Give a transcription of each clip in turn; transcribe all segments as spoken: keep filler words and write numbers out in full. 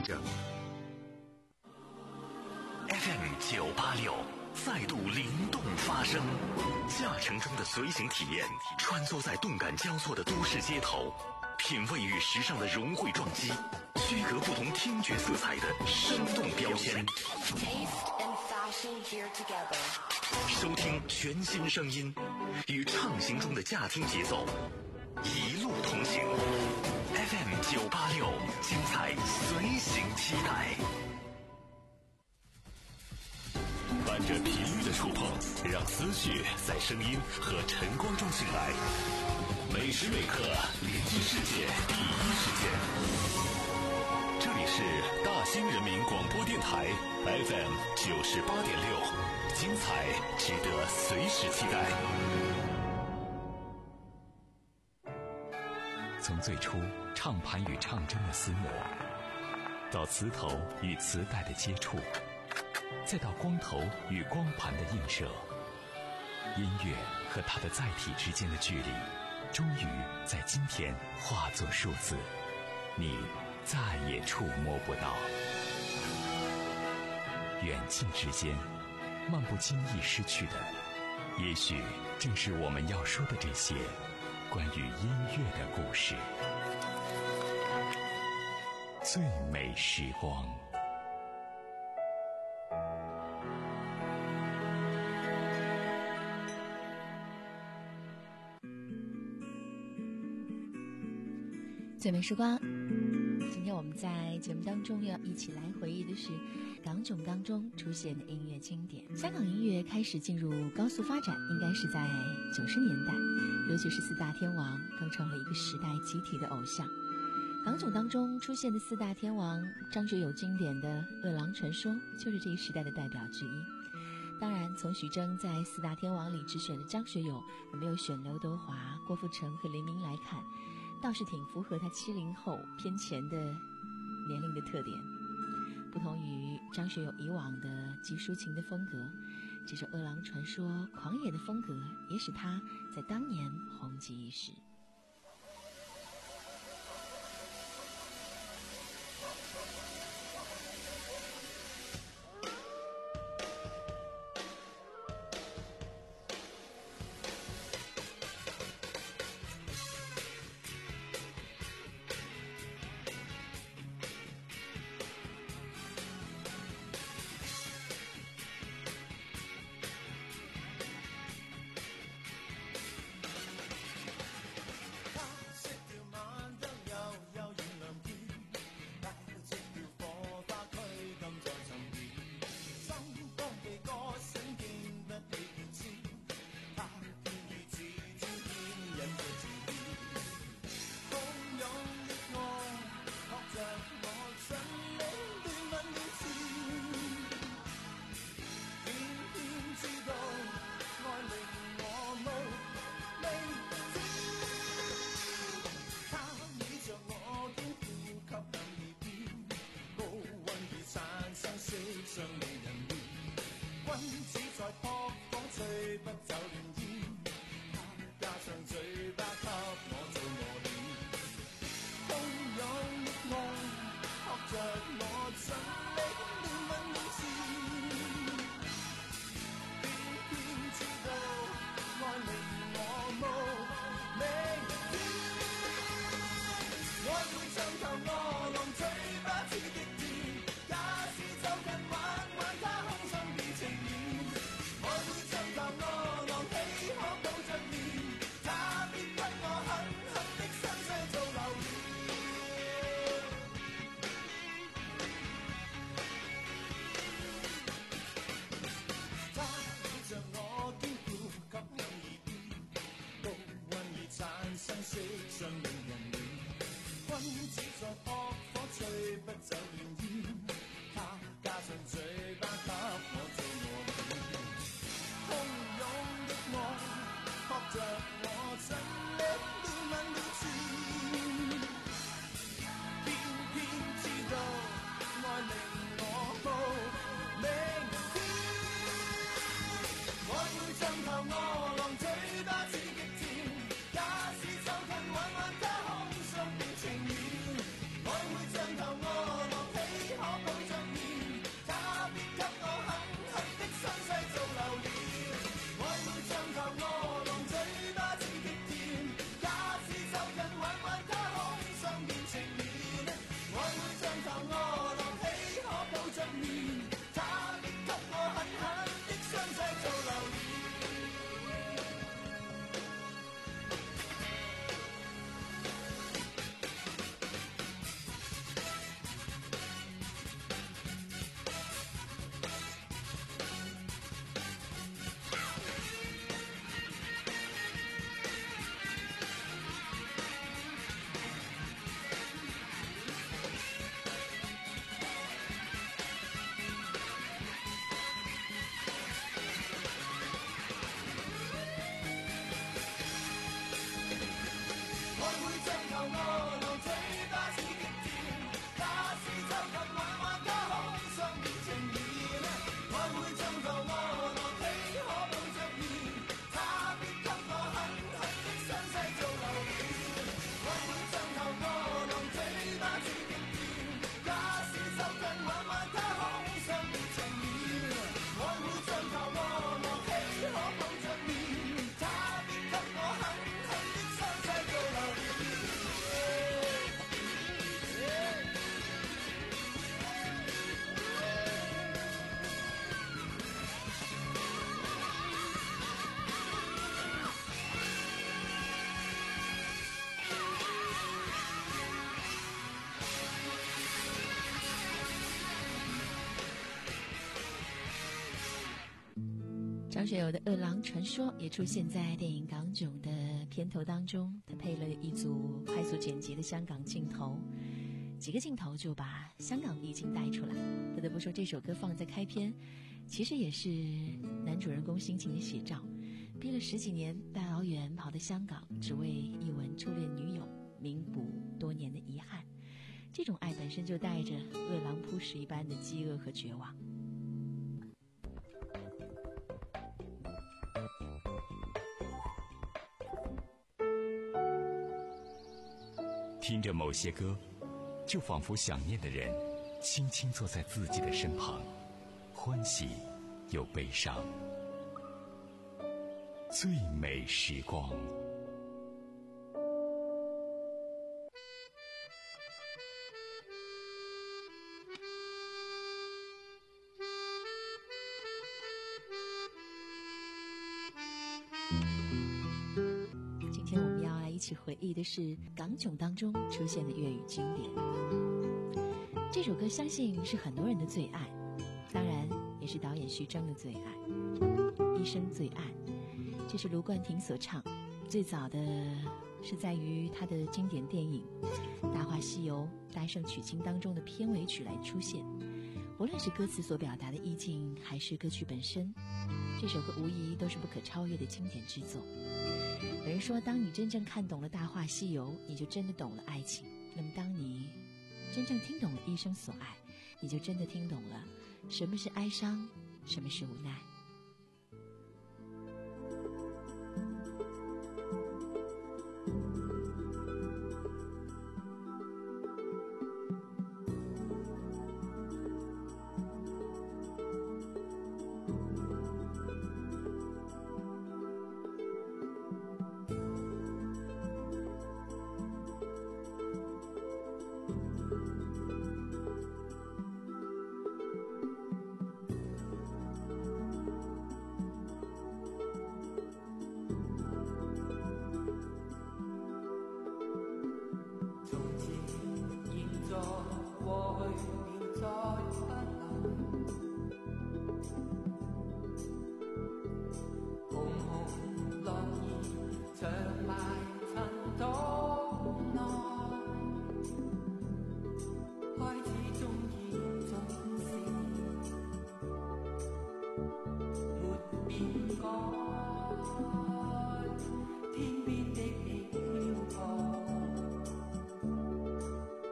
着。F M 九八六再度灵动发声，驾乘中的随行体验，穿梭在动感交错的都市街头，品味与时尚的融汇撞击，区隔不同听觉色彩的生动标签。收听全新声音，与畅行中的驾听节奏，一路同行。F M 九八六，精彩随行期待。伴着频率的触碰，让思绪在声音和晨光中醒来。每时每刻连接世界第一时间。这里是大兴人民广播电台 F M 九十八点六，精彩值得随时期待。从最初唱盘与唱针的厮磨，到磁头与磁带的接触，再到光头与光盘的映射，音乐和它的载体之间的距离，终于在今天化作数字，你再也触摸不到。远近之间，漫不经意失去的，也许正是我们要说的这些关于音乐的故事。最美时光。 最美时光，今天我们在节目当中要一起来回忆的是港囧当中出现的音乐经典。香港音乐开始进入高速发展，应该是在九十年代，尤其是四大天王构成了一个时代集体的偶像。港囧当中出现的四大天王，张学友经典的《饿狼传说》就是这一时代的代表之一。当然，从许峥在四大天王里只选了张学友，而没有选刘德华、郭富城和黎明来看，倒是挺符合他七零后偏前的年龄的特点。不同于张学友以往的极抒情的风格，这首《饿狼传说》狂野的风格也使他在当年红极一时。 张学友的《饿狼传说》也出现在电影《港囧》的片头当中，他配了一组快速简洁的香港镜头，几个镜头就把香港意境带出来。不得不说，这首歌放在开篇，其实也是男主人公心情的写照。憋了十几年，大老远跑到香港，只为一吻初恋女友，弥补多年的遗憾。这种爱本身就带着饿狼扑食一般的饥饿和绝望。 听着某些歌，就仿佛想念的人轻轻坐在自己的身旁，欢喜又悲伤。最美时光。 今天我们要来一起回忆的是港囧当中出现的粤语经典。这首歌相信是很多人的最爱，当然也是导演徐峥的最爱，一生最爱。这是卢冠廷所唱，最早的是在于他的经典电影《大话西游》大圣取经当中的片尾曲来出现。无论是歌词所表达的意境，还是歌曲本身，这首歌无疑都是不可超越的经典之作。有人说，当你真正看懂了《大话西游》，你就真的懂了爱情。那么当你真正听懂了一生所爱，你就真的听懂了什么是哀伤，什么是无奈。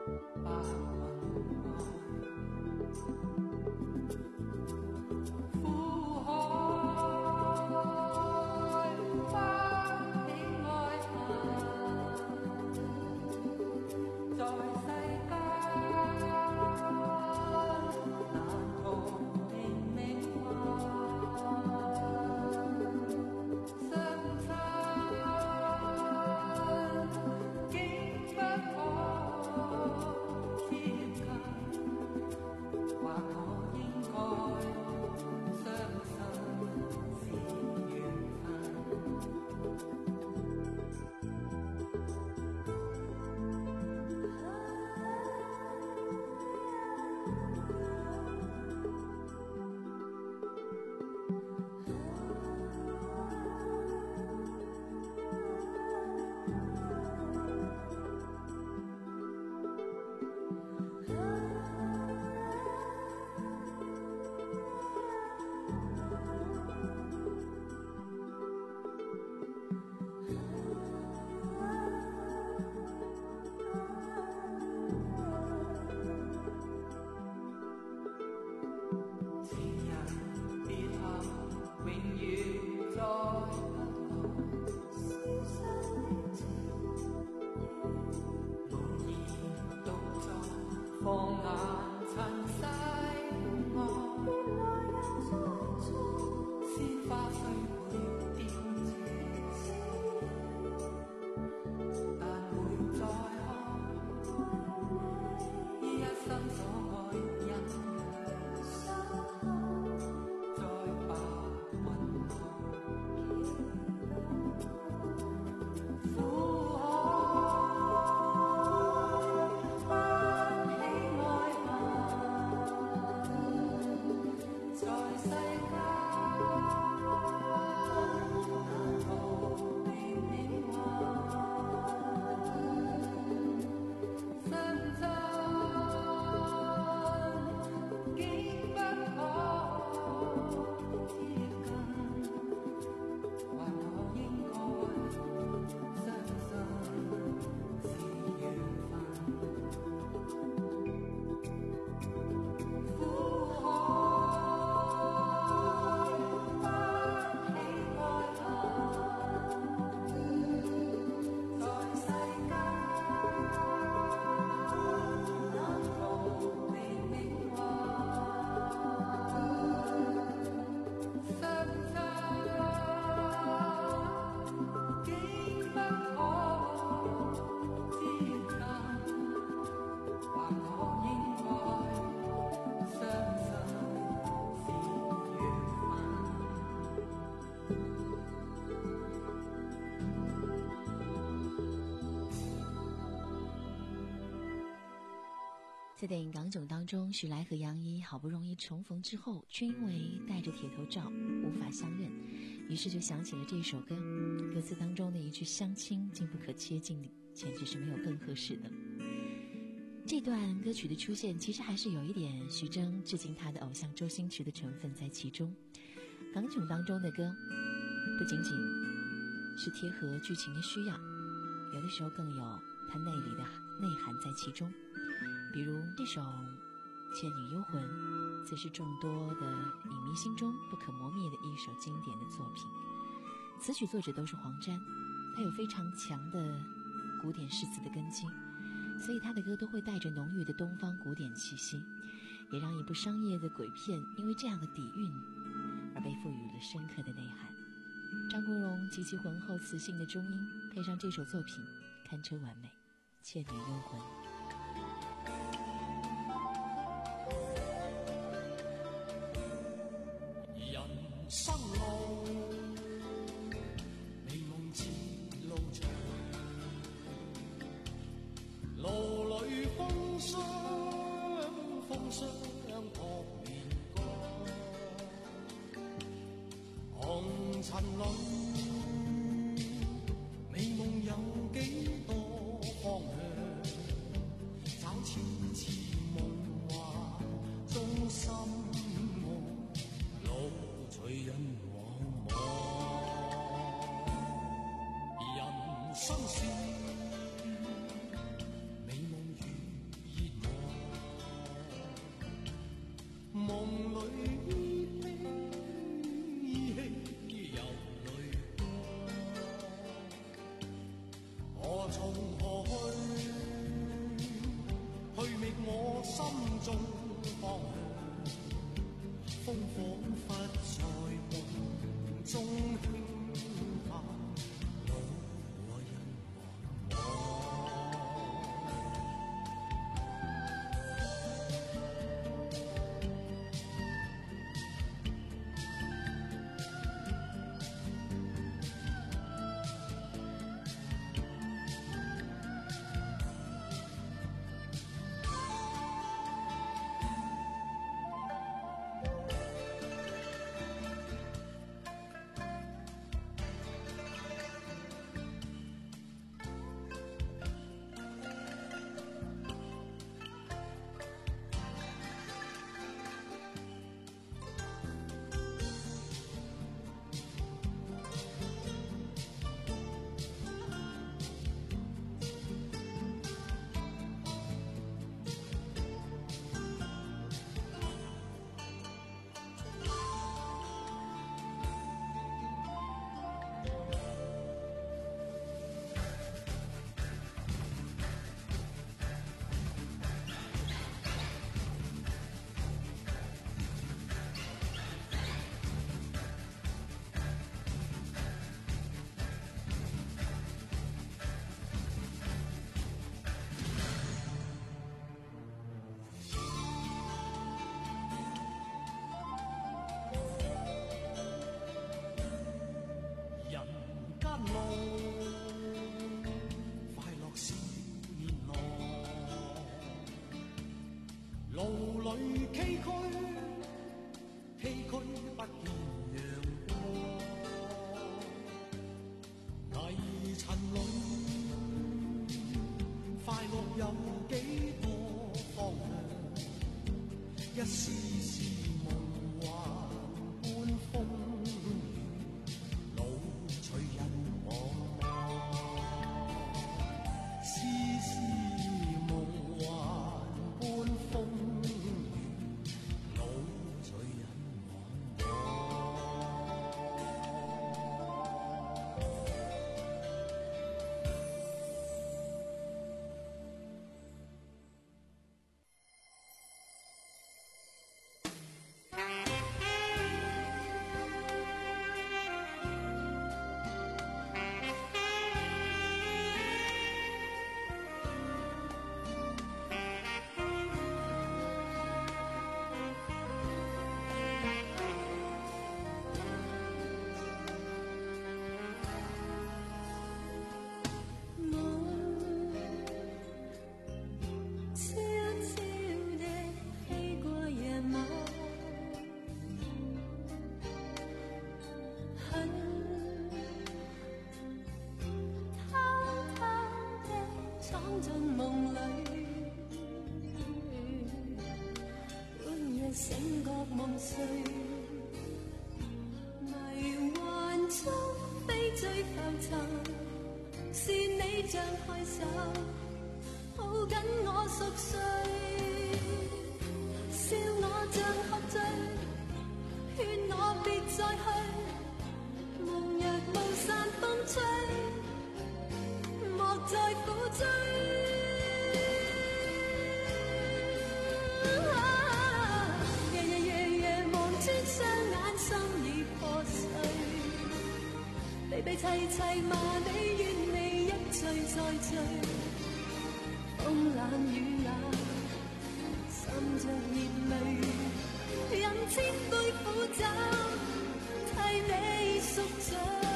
苦在电影《港囧》当中，许来和杨一好不容易重逢之后，却因为戴着铁头罩无法相认，于是就想起了这首歌。歌词当中的一句相亲竟不可接近，简直是没有更合适的。这段歌曲的出现其实还是有一点徐峥致敬他的偶像周星驰的成分在其中。港囧当中的歌不仅仅是贴合剧情的需要，有的时候更有它内里的内涵在其中。比如这首《倩女幽魂》，则是众多的影迷心中不可磨灭的一首经典的作品。词曲作者都是黄沾，他有非常强的古典诗词的根基，所以他的歌都会带着浓郁的东方古典气息，也让一部商业的鬼片因为这样的底蕴而被赋予了深刻的内涵。张国荣极其浑厚磁性的中音配上这首作品，堪称完美，《倩女幽魂》。 生路美夢似路長，路裏風霜風霜撲面光，紅塵裏美夢有幾多方向，找千次夢幻中心隨人往往，人生是美夢如熱望，夢裏依稀依稀有淚里崎岖，崎岖不見陽光。泥塵裏，快樂有幾多方向？一絲絲夢幻般風雨，老隨人茫茫。絲絲夢幻般風雨，老隨人茫茫。 醒覺夢碎，迷幻中飛追浮沉，是你張開手，抱緊我熟睡，笑我像喝醉，勸我別再去，夢若無散風吹，莫再苦追。被齊齊罵你，怨你一醉再醉，風冷雨冷，滲着熱淚，飲千杯苦酒，替你贖罪。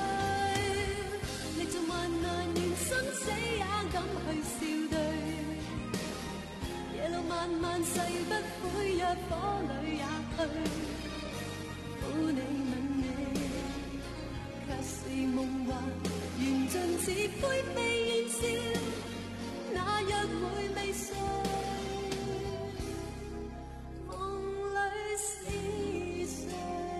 歷盡患難，願生死也敢去笑對。夜路漫漫，誓不悔，若火裏也去。苦你吻你。是夢幻，緣盡似灰飛煙消，那日會未睡，夢裏是誰？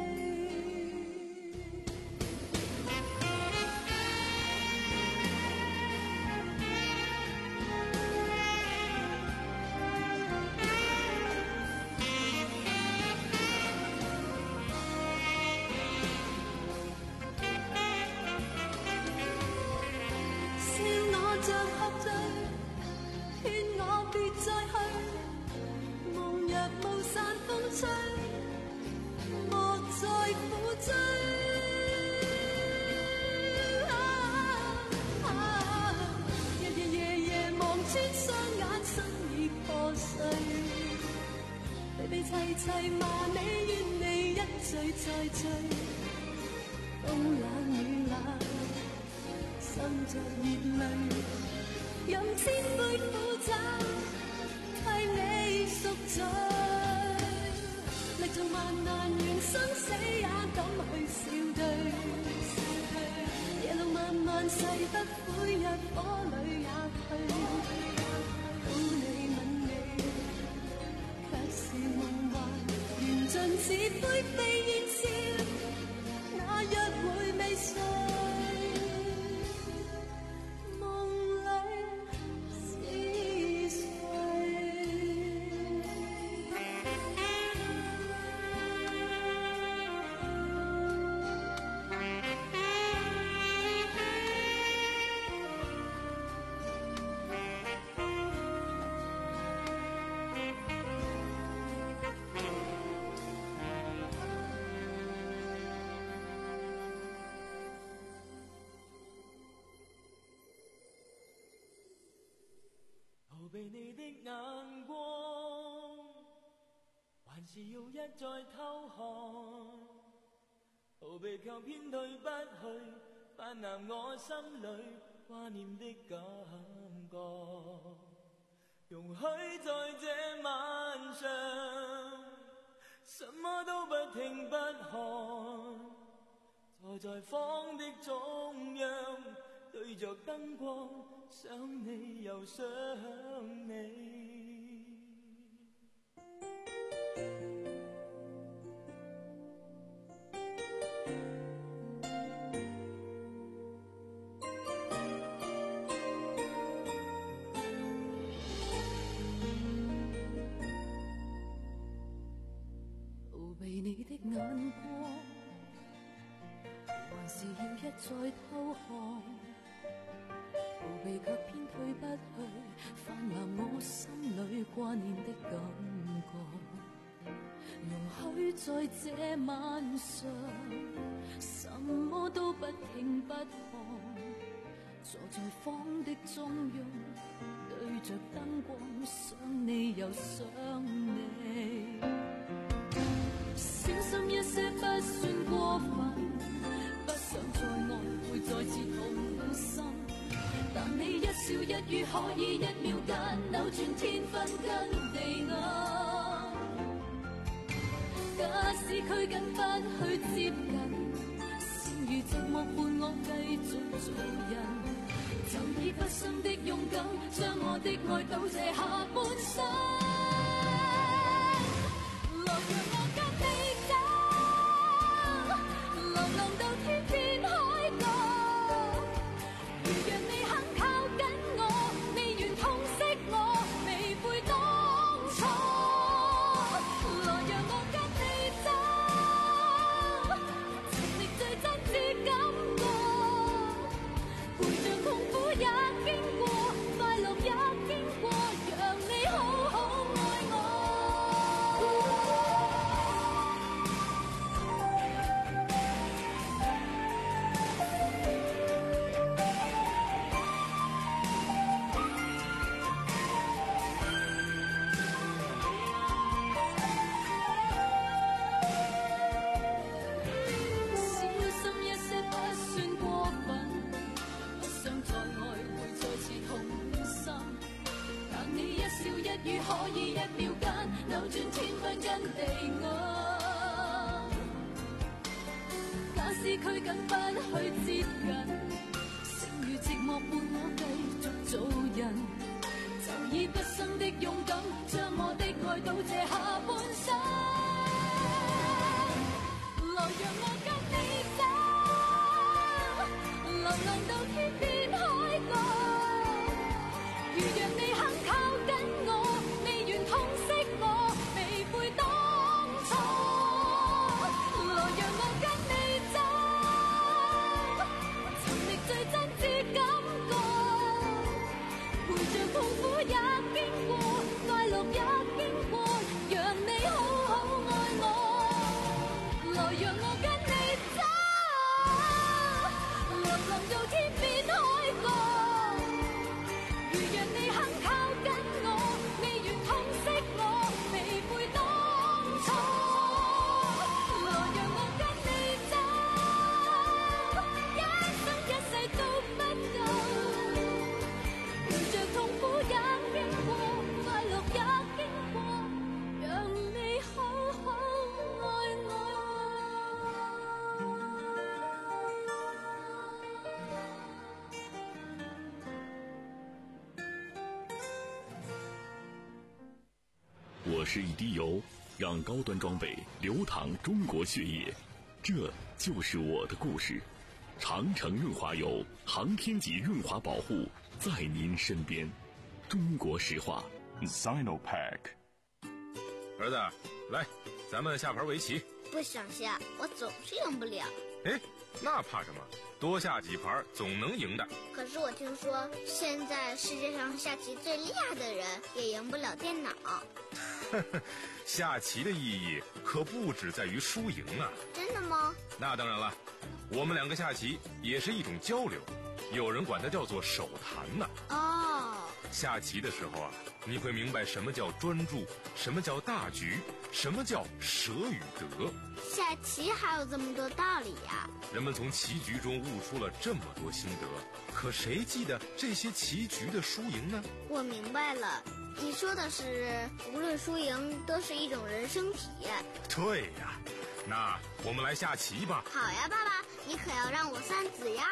齊齊罵你，怨你一醉再醉，風冷雨冷，滲着熱淚，飲千杯苦酒，替你贖罪。歷盡萬難，願生死也敢去笑對。夜路漫漫，誓不悔，若火裏也去。苦你吻你，卻是夢幻，緣盡似灰飛煙消，那日會未睡，夢裏是誰？ 逃避你的眼光，還是要一再偷看，逃避卻偏退不去，泛濫我心裏掛念的感覺，容許在這晚上停不看，坐在房的中央，對着燈光，想你又想你。 你的眼光，還是要一再偷看，逃避卻偏退不去，泛濫我心裏掛念的感覺。容許在這晚上，什麼都不聽不看，坐在房的中央，對着燈光，想你又想你。小心一些不算過分，不想再愛會再次痛心，但你一笑一語可以一秒間扭轉天分跟地暗。假使拘謹不去接近，先如寂寞伴我繼續做人，就以不深的勇敢，將我的愛倒瀉下半生。可以一秒間扭轉天分跟地暗，假使拘謹不去接近，剩餘寂寞伴我繼續做人，就以不深的勇敢，將我的愛倒瀉下半生。來讓我跟你走，流浪到天邊海角，如若你肯靠近我，痛惜我，未悔當初。來讓我跟你走，尋覓最真摯感覺，陪着痛苦也經過，快樂也經過，讓你好好愛我。來讓我跟你走，流浪到天邊海角，如若你肯靠近我，未願痛惜我，未悔當初。來讓我跟你走，一生一世都不夠，陪着痛苦也經過，快樂也經過，讓你好好愛我。 我是一滴油，让高端装备流淌中国血液，这就是我的故事。长城润滑油，航天级润滑保护，在您身边。中国石化 Sinopec。 儿子，来，咱们下盘围棋。 不想下，我总是赢不了。 哎，那怕什么？多下几盘总能赢的。 可是我听说，现在世界上下棋最厉害的人也赢不了电脑。 下棋的意义可不只在于输赢啊！ 真的吗？ 那当然了，我们两个下棋也是一种交流，有人管它叫做手谈呢。 哦， 下棋的时候啊，你会明白什么叫专注，什么叫大局，什么叫舍与得。 下棋还有这么多道理呀！ 人们从棋局中悟出了这么多心得，可谁记得这些棋局的输赢呢？ 我明白了，你说的是无论输赢都是一种人生体验。 对呀， 那我们来下棋吧。 好呀，爸爸，你可要让我算子呀。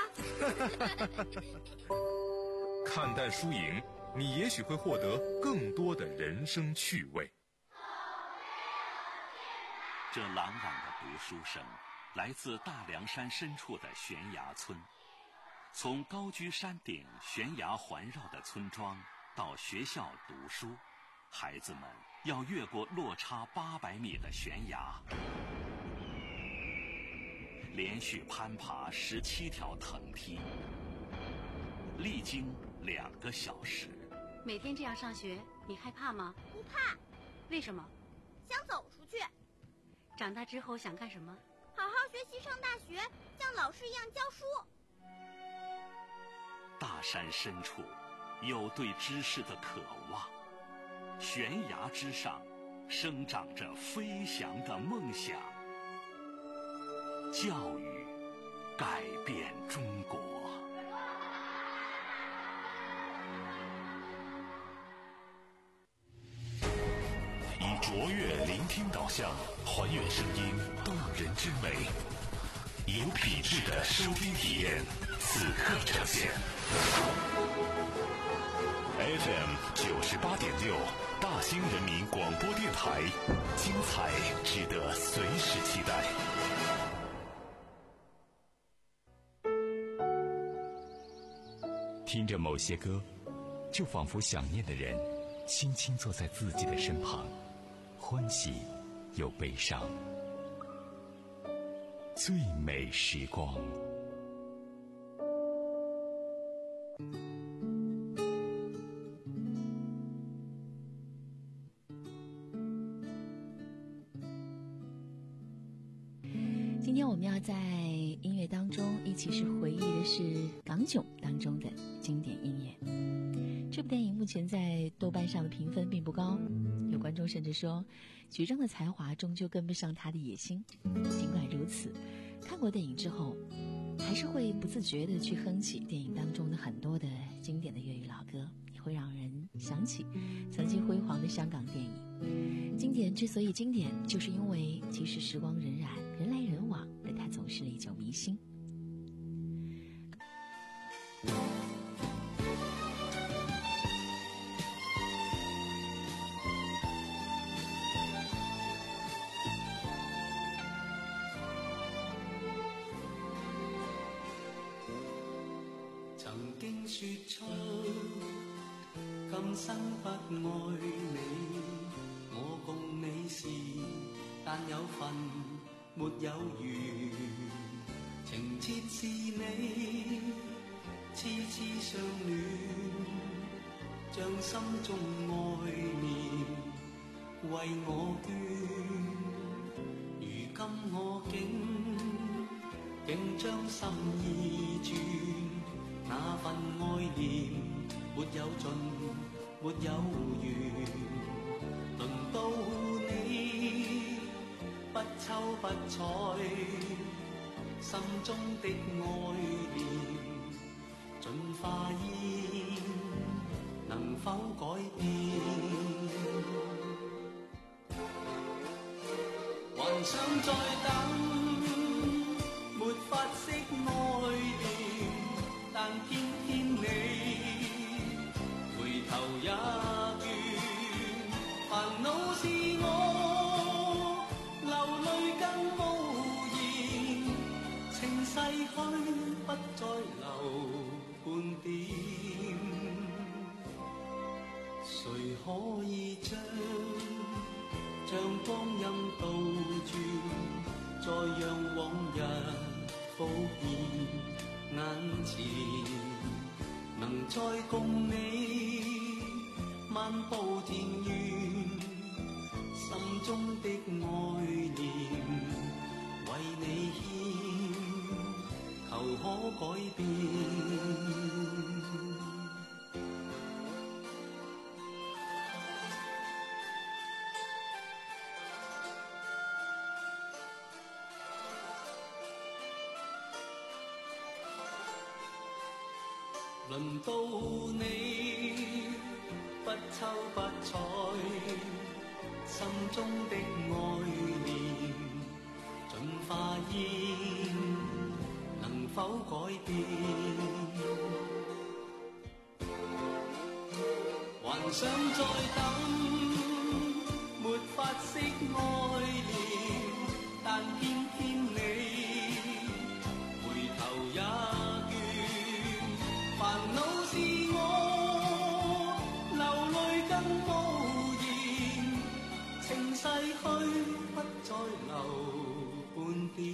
看淡输赢，你也许会获得更多的人生趣味。 这朗朗的读书声来自大凉山深处的悬崖村。从高居山顶悬崖环绕的村庄到学校读书，孩子们要越过落差八百米的悬崖，连续攀爬十七条藤梯，历经两个小时。 每天这样上学，你害怕吗？ 不怕。 为什么？ 想走出去。 长大之后想干什么？ 好好学习，上大学，像老师一样教书。 大山深处有对知识的渴望，悬崖之上生长着飞翔的梦想。教育改变中国。 以卓越聆听导向，还原声音动人之美，有品质的收听体验，此刻呈现。F M 九十八点六，大兴人民广播电台，精彩值得随时期待。听着某些歌，就仿佛想念的人轻轻坐在自己的身旁，欢喜又悲伤。最美时光。 今天我们要在音乐当中一起是回忆的是港囧当中的经典音乐。这部电影目前在豆瓣上的评分并不高，有观众甚至说徐峥的才华终究跟不上他的野心。尽管如此，看过电影之后还是会不自觉地去哼起电影当中的很多的经典的粤语老歌，也会让人想起曾经辉煌的香港电影。经典之所以经典，就是因为即使时光荏苒，人来人往，但它总是历久弥新。 曾經說出今生不愛你，我共你是但有份沒有緣，情切是你痴痴相戀，將心中愛念為我捐，如今我竟竟將心意轉，那份愛念沒有盡，沒有緣，輪到你不瞅不睬，心中的愛念盡化煙，能否改變？還想再等，沒法釋愛念，但偏偏你回頭也倦，煩惱是我流淚更無言，情逝去不再留半點，誰可以將將光陰倒轉，再讓往日浮現眼前，能再共你漫步田園，心中的愛念為你獻，求可改變。輪到你不瞅不睬，心中的愛念現，能否改變？還想再等，沒法釋愛戀，但偏偏你回頭也倦，煩惱是我流淚更無言，情逝去不再留半點，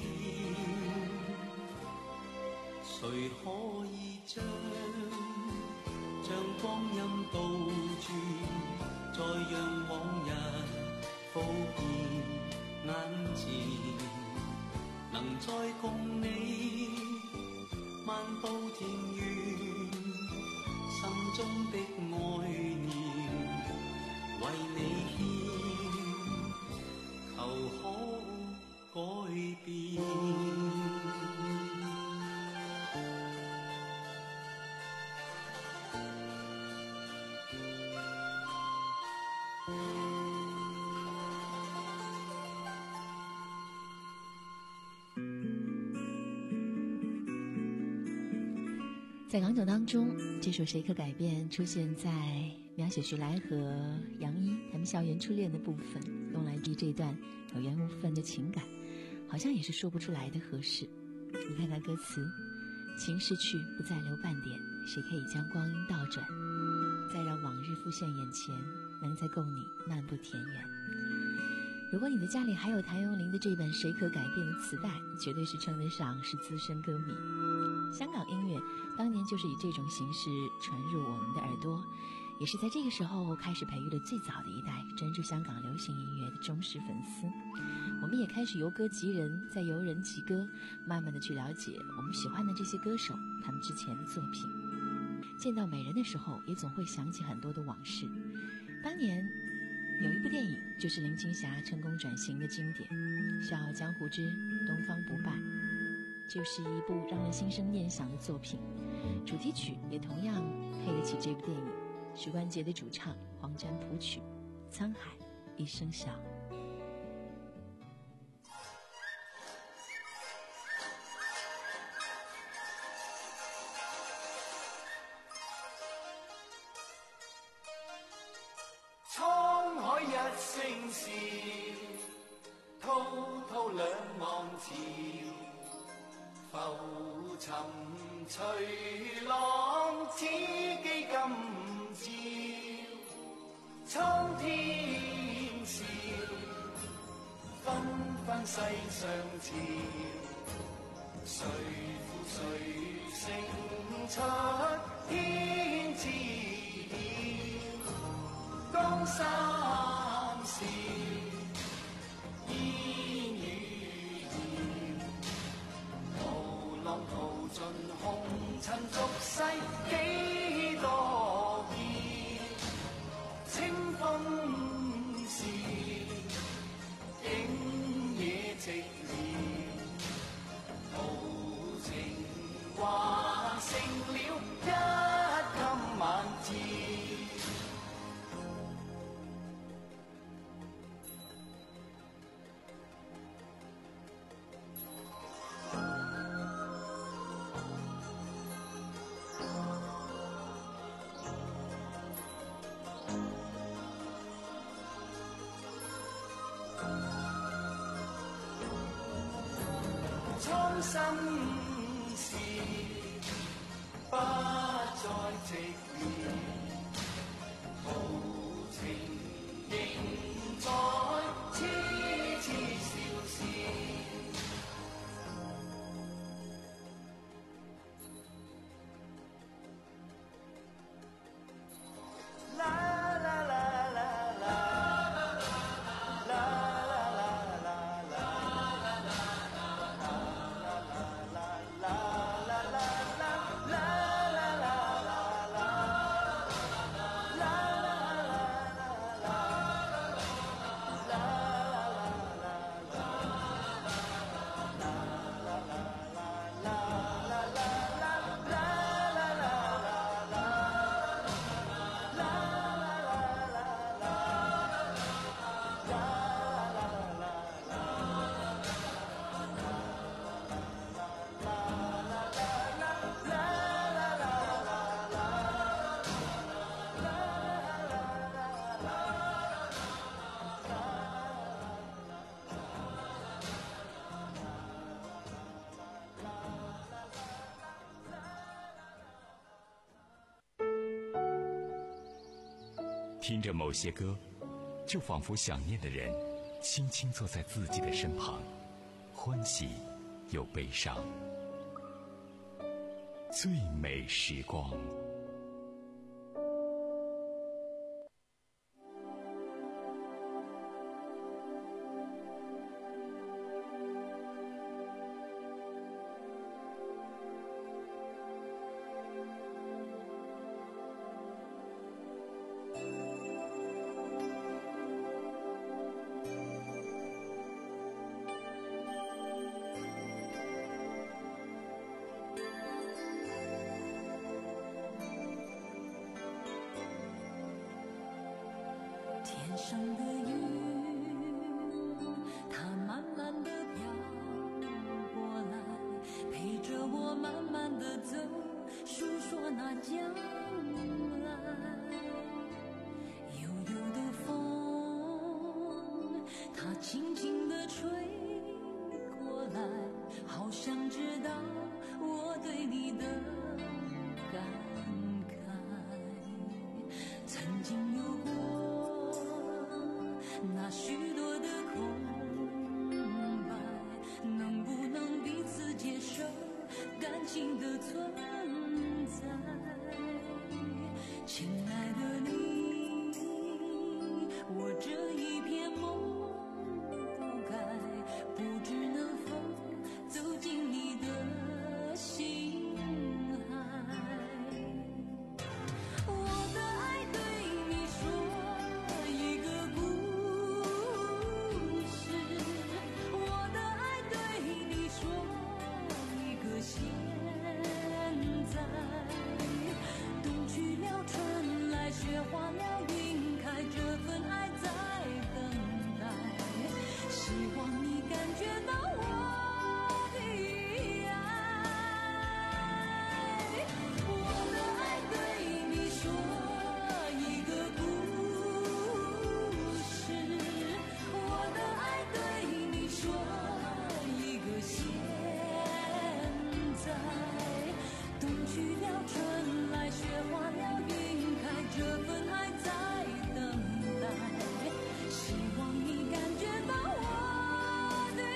誰可以將將光陰倒轉，再讓往日浮現眼前，能再共你漫步田園，心中的愛念為你獻，求可改變。 在港囧当中，这首《谁可改变》出现在描写徐来和杨一他们校园初恋的部分，用来记这段有缘无分的情感，好像也是说不出来的合适。你看看歌词，情逝去不再留半点，谁可以将光阴倒转，再让往日浮现眼前，能再共你漫步田园。如果你的家里还有谭咏麟的这本《谁可改变》的磁带，绝对是称得上是资深歌迷。香港音乐当年就是以这种形式传入我们的耳朵，也是在这个时候开始培育了最早的一代专注香港流行音乐的忠实粉丝。我们也开始由歌及人，再由人及歌，慢慢的去了解我们喜欢的这些歌手他们之前的作品。见到美人的时候，也总会想起很多的往事。当年有一部电影就是林青霞成功转型的经典，《笑傲江湖之东方不败》，就是一部让人心生念想的作品。主题曲也同样配得起这部电影，许冠杰的主唱，黄沾谱曲，沧海一声笑。 滄海一聲笑，滔滔兩岸潮，浮沉隨浪，此際今朝，蒼天笑，紛紛世上潮，誰負誰勝出天知曉，江山事煙與謠，浩浪淘盡紅塵俗世幾多變，清風是景野寂寥，豪情還成了一襟晚照。蒼生事不再寂寥，豪情仍在痴痴笑笑。啦啦啦啦啦，啦啦啦啦啦。 听着某些歌，就仿佛想念的人轻轻坐在自己的身旁，欢喜又悲伤。最美时光。 天上的云，它慢慢地飘过来，陪着我慢慢地走，诉说那将来。悠悠的风，它轻轻地吹过来，好像知道我对你的感慨。曾经有过那许多的空白，能不能彼此接受感情的存在？亲爱的你，我这一片梦不该，不知能否走进你的心海。我的爱对你说一个故事，我的爱对你说一个现在。冬去了，春来，雪化了，云开，这份爱在等待。希望你感觉到我的爱。我的爱对你说一个故事，我的爱对你说一个现在。冬去了，春来，雪化了，云开，这份爱在等待。希望你感觉到我的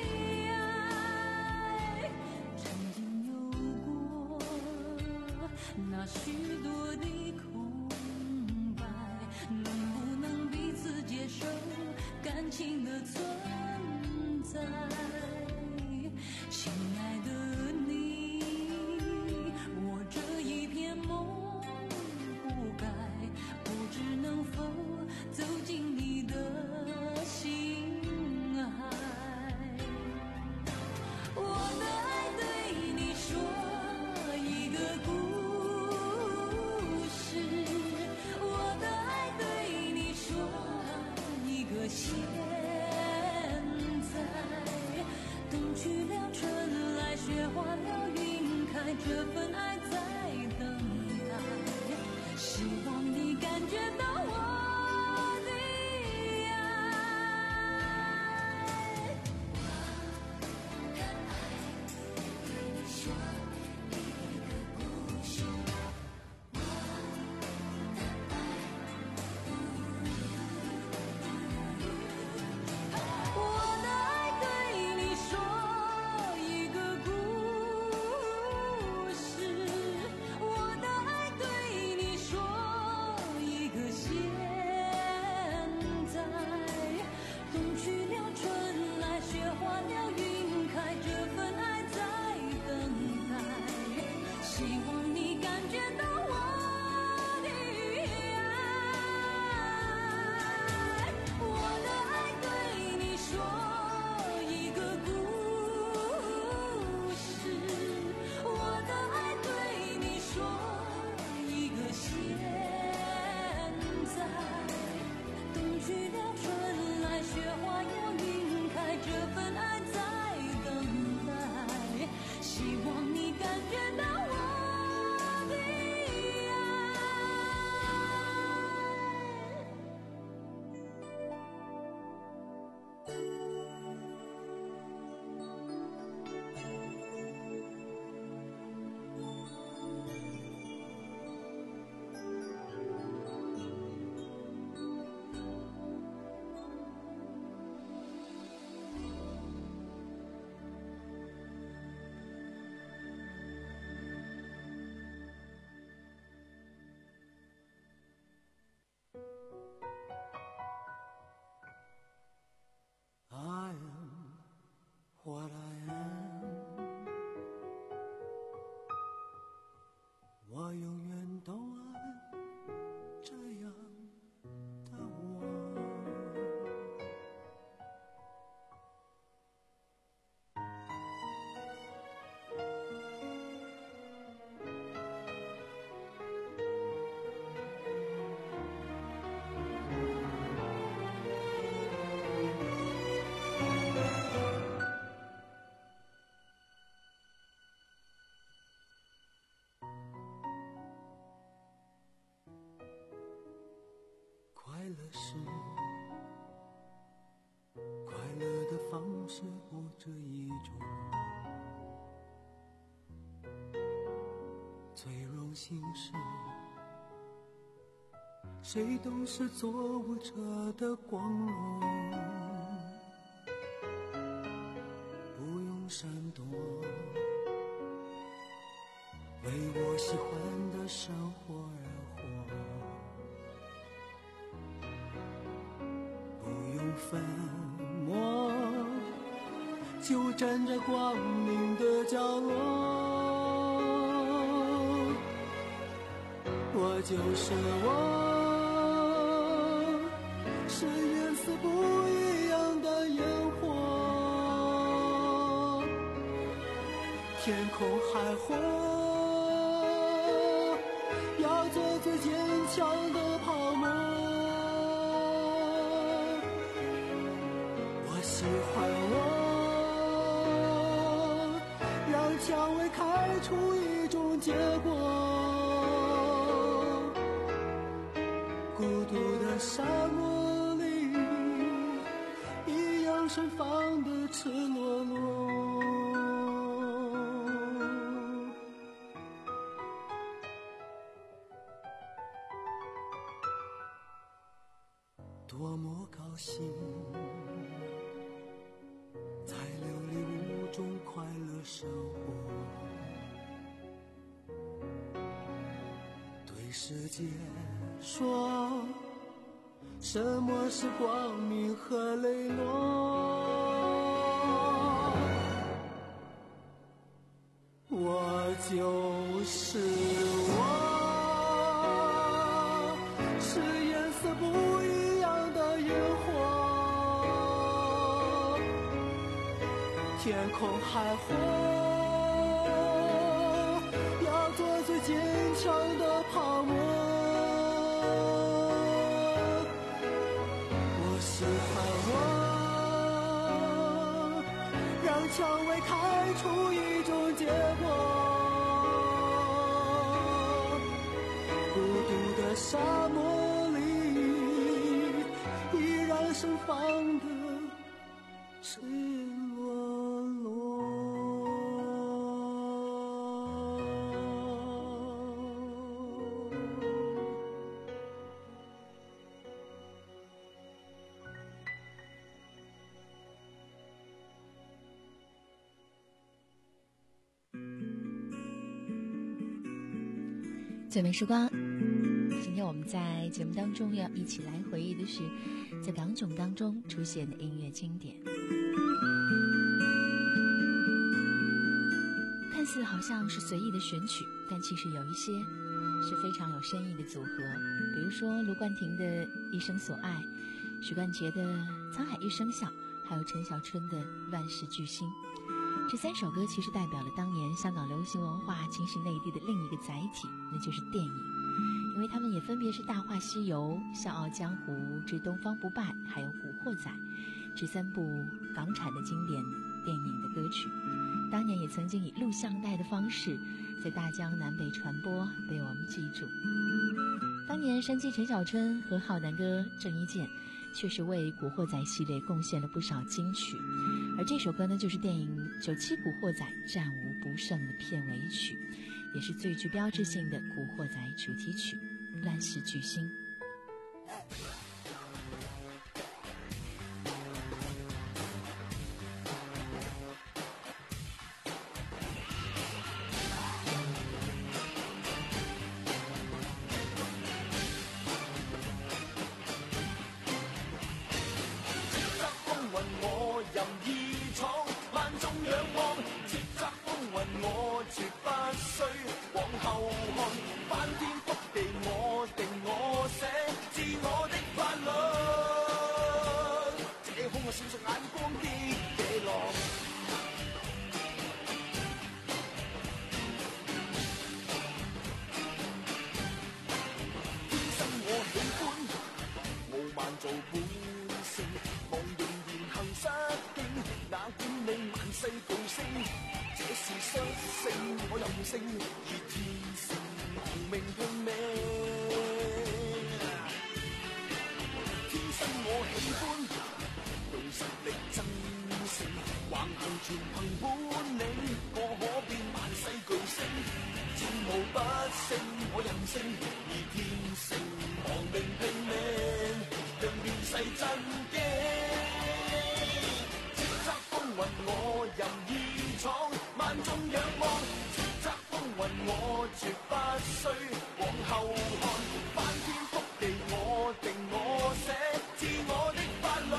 爱。曾经有过那许多的空白，能不能彼此接受感情的存在？亲爱的你，我这一片梦不该，不知能否走进你的心海。我的爱对你说一个故事，我的爱对你说一个现在。冬去了，春来，雪化了，云开，这份爱在等待。希望你感觉到我的爱。我的爱对你说一个故事，我的爱。我的爱对你说一个故事， 心事，谁都是做舞者的光荣，不用闪躲，为我喜欢的生活而活，不用粉墨，就站在光明的角落，我就是我，是颜色不一样的烟火，天空海阔，要做最坚强的泡沫，我喜欢我，让蔷薇开出一种结果，孤独的沙漠里一样盛放的赤裸裸，多么高兴在琉璃屋中快乐生活，对世界说什么是光明和磊落，我就是我，是颜色不一样的烟火，天空海阔，要做最坚强的泡沫，我喜欢我，让蔷薇开出一种结果，孤独的沙漠里依然盛放的赤裸裸。 最美时光，今天我们在节目当中要一起来回忆的是在港囧当中出现的音乐经典。看似好像是随意的选曲，但其实有一些是非常有深意的组合，比如说卢冠廷的《一生所爱》，许冠杰的《沧海一声笑》，还有陈小春的《万事巨星》。这三首歌其实代表了当年香港流行文化侵蚀内地的另一个载体，那就是电影，因为他们也分别是《大话西游》、《笑傲江湖》之《东方不败》还有《古惑仔》这三部港产的经典电影的歌曲，当年也曾经以录像带的方式在大江南北传播，被我们记住。当年山鸡陈小春和浩南哥郑伊健确实为古惑仔系列贡献了不少金曲，而这首歌呢，就是电影《九七古惑仔战无不胜》的片尾曲，也是最具标志性的古惑仔主题曲《乱世巨星》。 全凭本領，我可變萬世巨星。 無不勝我任性，而天性亡命拼命，讓亂世震驚。叱咤風雲我任意闖，萬眾仰望。叱咤風雲我絕不需往後看，翻天覆地我定我寫，自我的法律。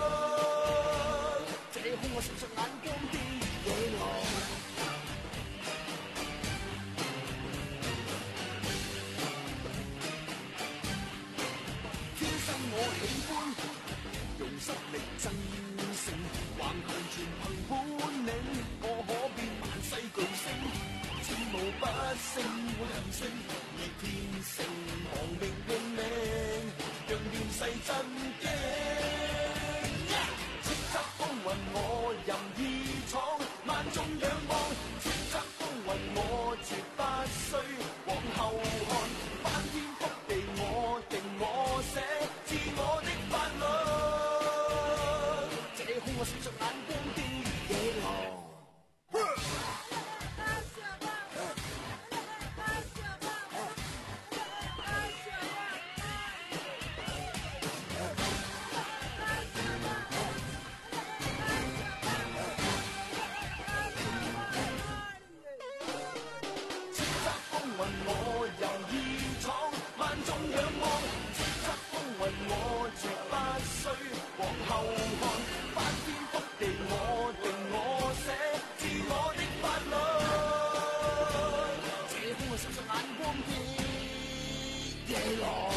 這空我閃爍眼光的野狼。我喜歡用實力爭勝，橫行全憑本領，我可變萬世巨星，戰無不勝我任性，而天性亡命拼命，讓亂世震驚。叱咤風雲我任意闖，萬眾仰望。叱咤風雲我絕不需往後看，翻天覆地我定我寫。自我的法律，這空我閃爍眼光的野狼。叱咤風雲我任意闖，萬眾仰望。我絕不需往後看，翻天覆地我定我寫，自我的法律。這空我閃爍眼光的野狼。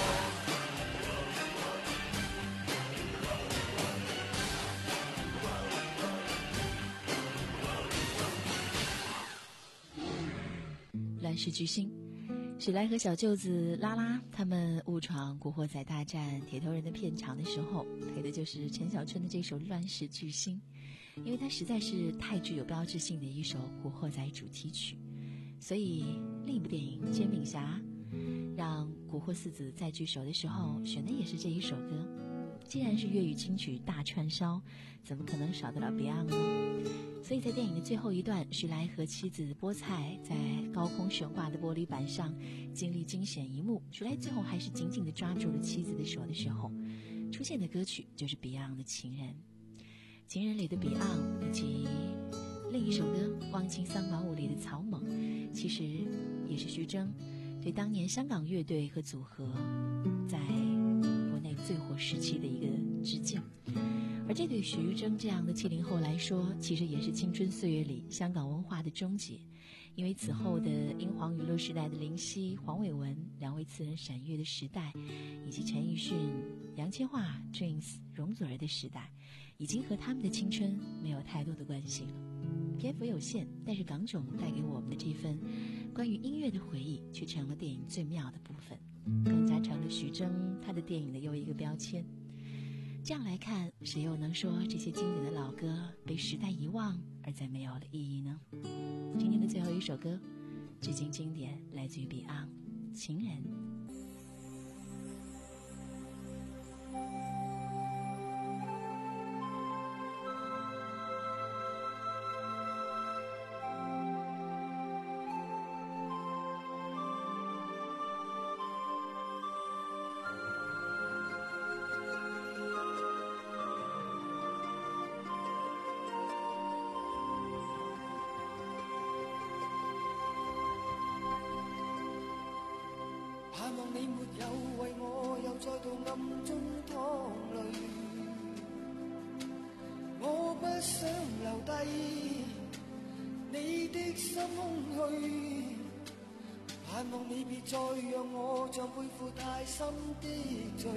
乱世巨星史莱和小舅子拉拉他们误闯《古惑仔大战铁头人》的片场的时候，配的就是陈小春的这首《乱世巨星》，因为它实在是太具有标志性的一首古惑仔主题曲，所以另一部电影《煎饼侠》让古惑四子再聚首的时候选的也是这一首歌。既然是粤语金曲大串烧，怎么可能少得了 Beyond 呢？所以在电影的最后一段，史莱和妻子菠菜在高空悬挂的玻璃板上经历惊险一幕，史莱最后还是紧紧地抓住了妻子的手的时候，出现的歌曲就是 Beyond 的《情人》。《情人》里的 Beyond 以及另一首歌《忘情三毛五》里的草蜢，其实也是徐峥对当年香港乐队和组合在国内最火时期的一个致敬。而这对徐峥这样的七零后来说，其实也是青春岁月里香港文化的终结。因为此后的英皇娱乐时代的林夕、黄伟文两位词人闪跃的时代，以及陈奕迅、杨千嬅、Twins、容祖儿的时代，已经和他们的青春没有太多的关系了。篇幅有限，但是港囧带给我们的这份关于音乐的回忆，却成了电影最妙的部分，更加成了徐峥他的电影的又一个标签。这样来看，谁又能说这些经典的老歌被时代遗忘而再没有了意义呢？今天的最后一首歌，致敬经典，来自于 Beyond《情人》。 盼望你沒有為我又再度暗中淌淚，我不想留低你的心空虛，盼望你別再讓我像背負太深的罪，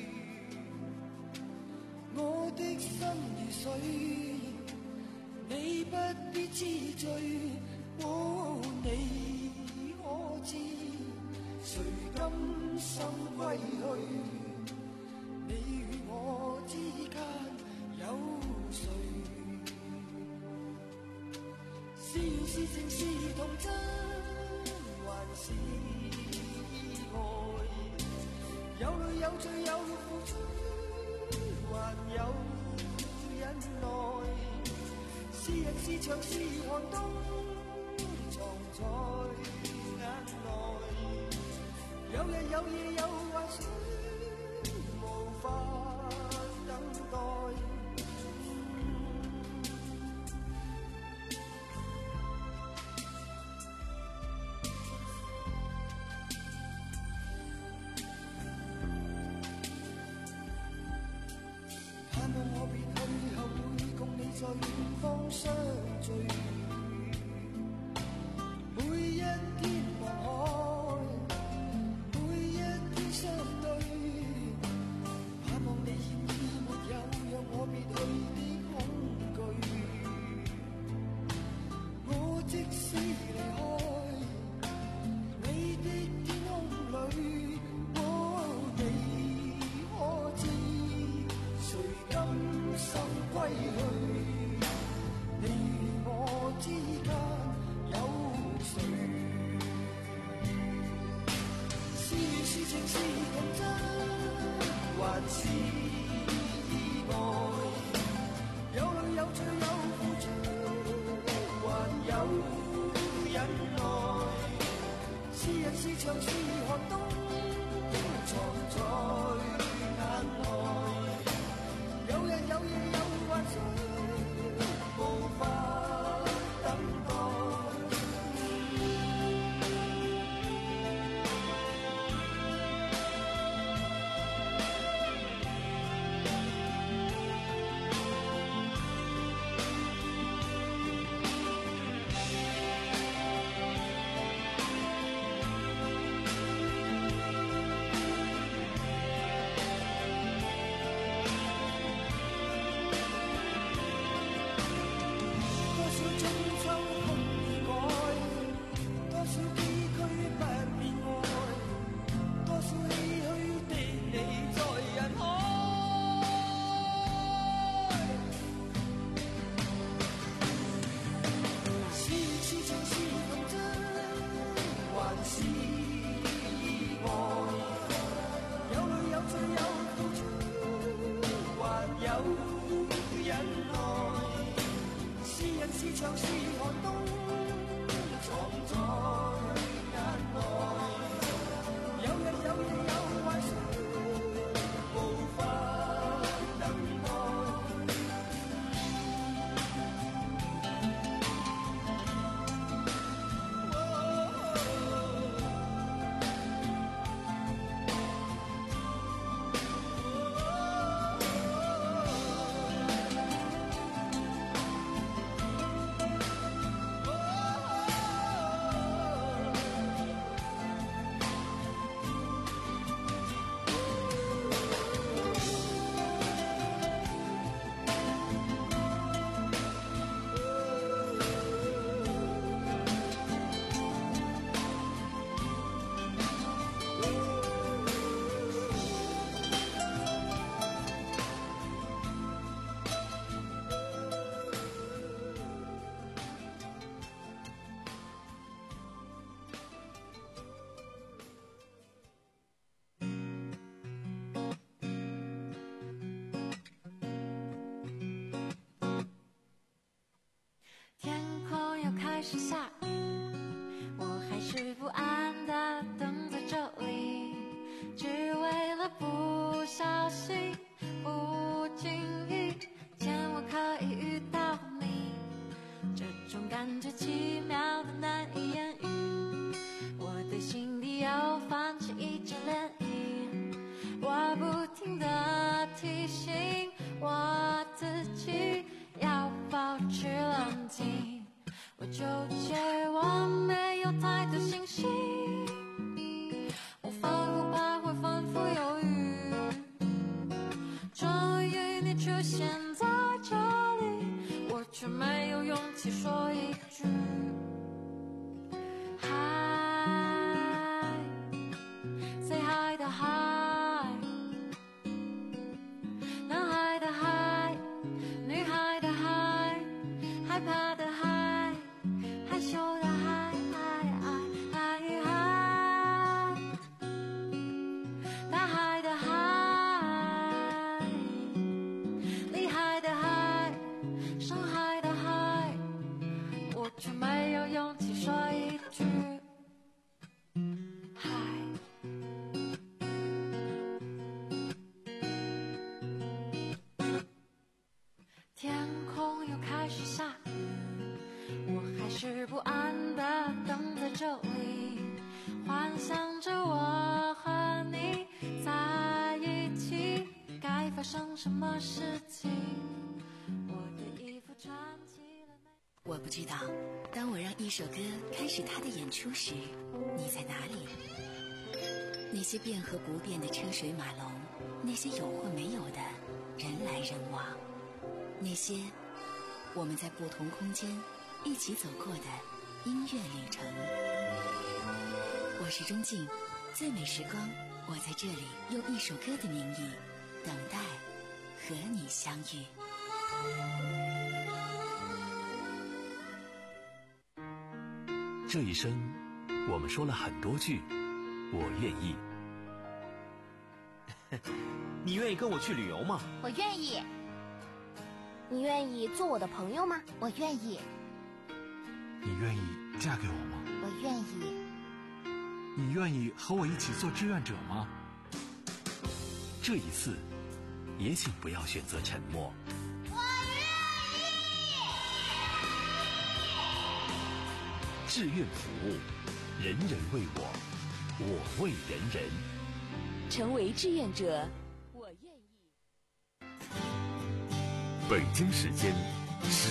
我的心如水，你不必知罪，哦，你可知誰甘心歸去？你與我之間有誰？是緣是情是童真，還是愛？有淚有罪有付出，還有忍耐。是人是牆是寒冬，藏在内，有日有夜有幻想，無法等待。盼望我別去後會共你在遠方相聚，每一天望海，每一天相對，盼望你現已沒有讓我別去的恐懼，我即使離開你的天空裏，我你可知誰甘心歸去？你我之間有誰？是緣是情是童真，還是意外？有淚有罪有付出，還有忍耐。是人是牆是寒冬，藏在眼內。有日有夜有幻想，無法等待。是牆是寒冬，藏在眼內。有日有夜有幻想，無法等待。 开始下雨，我还是不安地等在这里，只为了不小心不经意间我可以遇到你，这种感觉奇妙的难以言喻，我的心里要泛起一阵涟漪，我不停地提醒我自己要保持冷静，我纠结我没有太多信心，我反复徘徊反复犹豫，终于你出现在这里，我却没有勇气说一句嗨 Say hi 的嗨，男孩的嗨，女孩的嗨，害怕的嗨，害羞的嗨，嗨嗨嗨，大海的嗨，厉害的嗨，伤害的嗨，我却没有勇气说一句我不知道，当我让一首歌开始它的演出时，你在哪里？那些变和不变的车水马龙，那些有或没有的人来人往，那些我们在不同空间一起走过的音乐旅程。我是钟静，最美时光，我在这里用一首歌的名义等待和你相遇。 这一生我们说了很多句我愿意。 你愿意跟我去旅游吗？ 我愿意。你愿意做我的朋友吗？我愿意。 你愿意嫁给我吗？ 我愿意。 你愿意和我一起做志愿者吗？ 这一次也请不要选择沉默。 我愿意。 志愿服务，人人为我，我为人人。 成为志愿者，我愿意。 北京时间十